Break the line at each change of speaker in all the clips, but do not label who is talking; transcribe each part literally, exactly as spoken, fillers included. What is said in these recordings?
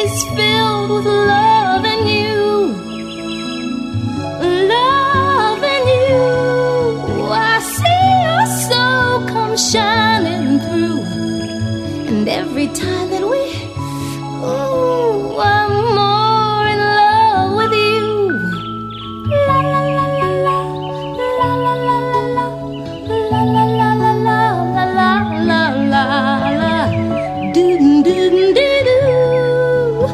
is filled with love and you. Love and you. I see your soul come shining through. And every time that we, ooh, I'm more in love with you. La la la la la, la la la la la, la la la la la, la la la la, doo doo doo doo.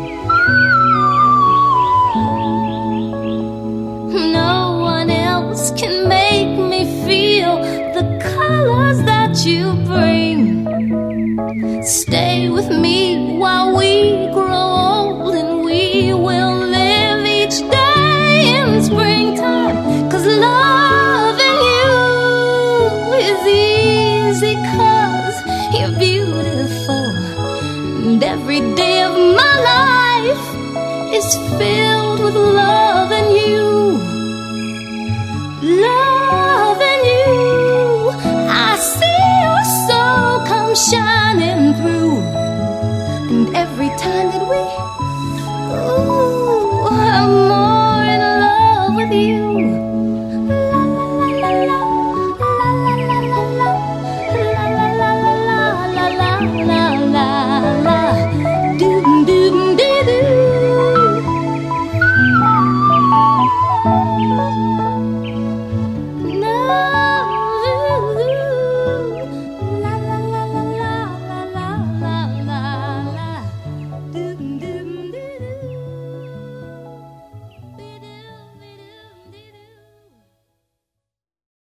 No one else can make me feel the colors that you bring. Stay with me while we grow old, and we will live each day in springtime. 'Cause loving you is easy, 'cause you're beautiful. And every day of my life is filled with love and you. Love and you. I see your soul come shining through. And every time that we, ooh, I'm more in love with you. La la la la la, la la la la la, la la la la la la la, doo doo doo doo.